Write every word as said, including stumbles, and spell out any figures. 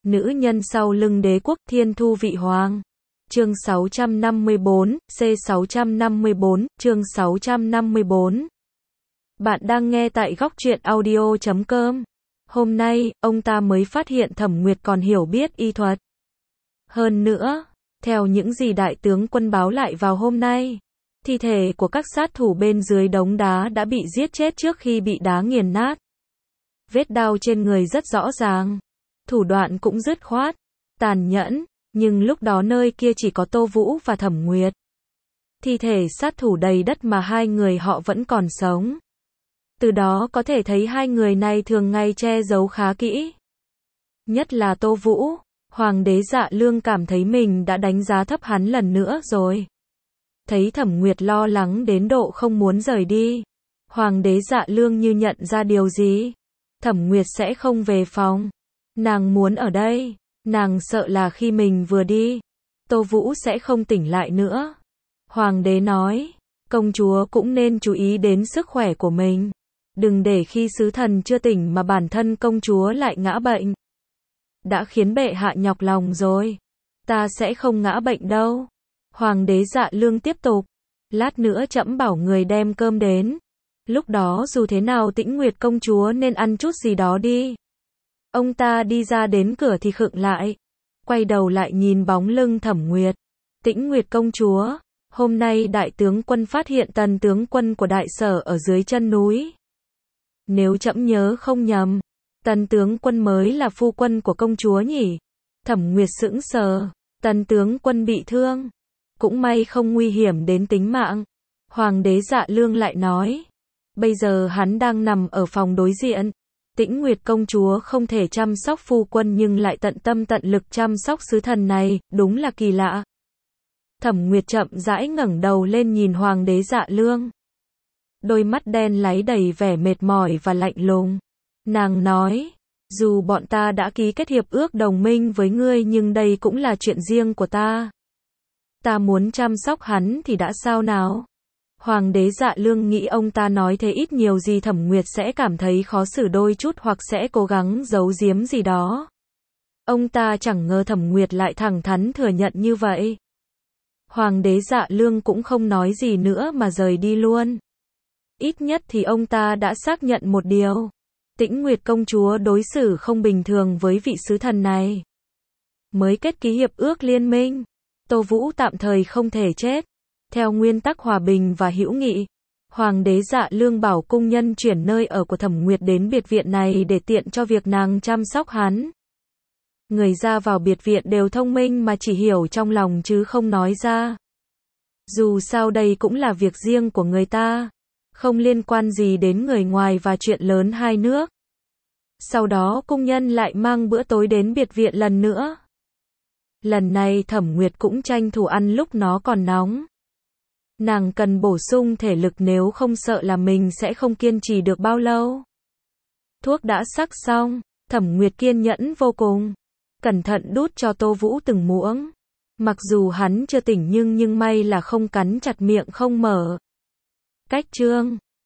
Nữ nhân sau lưng đế quốc Thiên Thu Vị Hoàng. Chương sáu trăm năm mươi bốn, C sáu trăm năm mươi bốn, chương sáu trăm năm mươi bốn. Bạn đang nghe tại góc truyện audio chấm com. Hôm nay, ông ta mới phát hiện Thẩm Nguyệt còn hiểu biết y thuật. Hơn nữa, theo những gì đại tướng quân báo lại vào hôm nay, thi thể của các sát thủ bên dưới đống đá đã bị giết chết trước khi bị đá nghiền nát. Vết đao trên người rất rõ ràng, thủ đoạn cũng dứt khoát, tàn nhẫn, nhưng lúc đó nơi kia chỉ có Tô Vũ và Thẩm Nguyệt. Thi thể sát thủ đầy đất mà hai người họ vẫn còn sống. Từ đó có thể thấy hai người này thường ngày che giấu khá kỹ. Nhất là Tô Vũ, Hoàng đế Dạ Lương cảm thấy mình đã đánh giá thấp hắn lần nữa rồi. Thấy Thẩm Nguyệt lo lắng đến độ không muốn rời đi, Hoàng đế Dạ Lương như nhận ra điều gì. Thẩm Nguyệt sẽ không về phòng. Nàng muốn ở đây. Nàng sợ là khi mình vừa đi, Tô Vũ sẽ không tỉnh lại nữa. Hoàng đế nói, công chúa cũng nên chú ý đến sức khỏe của mình. Đừng để khi sứ thần chưa tỉnh mà bản thân công chúa lại ngã bệnh. Đã khiến bệ hạ nhọc lòng rồi. Ta sẽ không ngã bệnh đâu. Hoàng đế Dạ Lương tiếp tục. Lát nữa trẫm bảo người đem cơm đến. Lúc đó dù thế nào Tĩnh Nguyệt công chúa nên ăn chút gì đó đi. Ông ta đi ra đến cửa thì khựng lại. Quay đầu lại nhìn bóng lưng Thẩm Nguyệt. Tĩnh Nguyệt công chúa, hôm nay đại tướng quân phát hiện tần tướng quân của đại sở ở dưới chân núi. Nếu trẫm nhớ không nhầm, tần tướng quân mới là phu quân của công chúa nhỉ? Thẩm Nguyệt sững sờ. Tần tướng quân bị thương. Cũng may không nguy hiểm đến tính mạng. Hoàng đế Dạ Lương lại nói. Bây giờ hắn đang nằm ở phòng đối diện. Tĩnh Nguyệt công chúa không thể chăm sóc phu quân nhưng lại tận tâm tận lực chăm sóc sứ thần này, đúng là kỳ lạ. Thẩm Nguyệt chậm rãi ngẩng đầu lên nhìn Hoàng đế Dạ Lương. Đôi mắt đen láy đầy vẻ mệt mỏi và lạnh lùng. Nàng nói, dù bọn ta đã ký kết hiệp ước đồng minh với ngươi nhưng đây cũng là chuyện riêng của ta. Ta muốn chăm sóc hắn thì đã sao nào? Hoàng đế Dạ Lương nghĩ ông ta nói thế ít nhiều gì Thẩm Nguyệt sẽ cảm thấy khó xử đôi chút hoặc sẽ cố gắng giấu giếm gì đó. Ông ta chẳng ngờ Thẩm Nguyệt lại thẳng thắn thừa nhận như vậy. Hoàng đế Dạ Lương cũng không nói gì nữa mà rời đi luôn. Ít nhất thì ông ta đã xác nhận một điều. Tĩnh Nguyệt công chúa đối xử không bình thường với vị sứ thần này. Mới kết ký hiệp ước liên minh, Tô Vũ tạm thời không thể chết. Theo nguyên tắc hòa bình và hữu nghị, Hoàng đế Dạ Lương bảo cung nhân chuyển nơi ở của Thẩm Nguyệt đến biệt viện này để tiện cho việc nàng chăm sóc hắn. Người ra vào biệt viện đều thông minh mà chỉ hiểu trong lòng chứ không nói ra. Dù sao đây cũng là việc riêng của người ta, không liên quan gì đến người ngoài và chuyện lớn hai nước. Sau đó cung nhân lại mang bữa tối đến biệt viện lần nữa. Lần này Thẩm Nguyệt cũng tranh thủ ăn lúc nó còn nóng. Nàng cần bổ sung thể lực nếu không sợ là mình sẽ không kiên trì được bao lâu. Thuốc đã sắc xong, Thẩm Nguyệt kiên nhẫn vô cùng. Cẩn thận đút cho Tô Vũ từng muỗng. Mặc dù hắn chưa tỉnh nhưng nhưng may là không cắn chặt miệng không mở. Cách chương